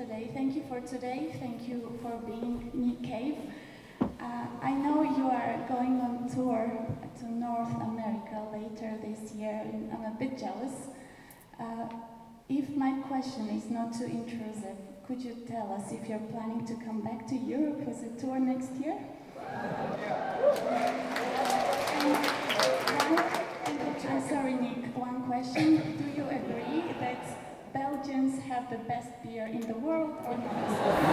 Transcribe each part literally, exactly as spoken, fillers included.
today. Thank you for today. Thank you for being Nick Cave. Uh, I know you are going on tour to North America later this year, and I'm a bit jealous. Uh, if my question is not too intrusive, could you tell us if you're planning to come back to Europe with a tour next year? I'm sorry, Nick, one question. Do you agree that Belgians have the best beer in the world or not?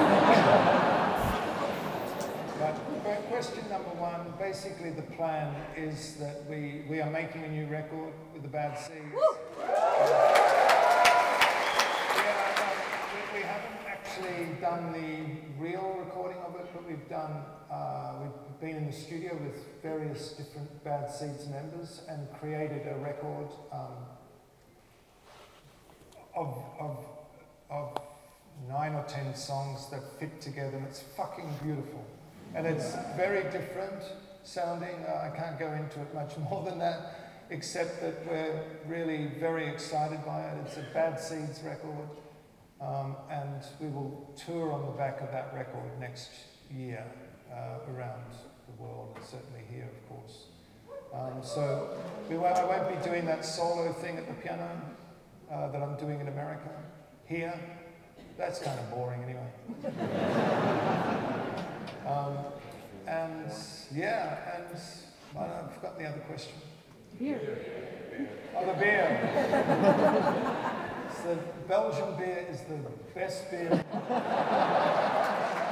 But, but question number one, basically the plan is that we, we are making a new record with the Bad Seeds. Uh, yeah, no, we, we haven't actually done the real recording of it, but we've done, uh, we've been in the studio with various different Bad Seeds members and created a record um, of, of, of nine or ten songs that fit together, and it's fucking beautiful. And it's very different sounding. Uh, I can't go into it much more than that, except that we're really very excited by it. It's a Bad Seeds record, um, and we will tour on the back of that record next year uh, around the world, and certainly here, of course. Um, so we won't, I won't be doing that solo thing at the piano uh, that I'm doing in America. Here, that's kind of boring anyway. Um, and yeah, and I don't know, I've forgotten the other question. Beer. Oh, the beer. It's the Belgian beer is the best beer.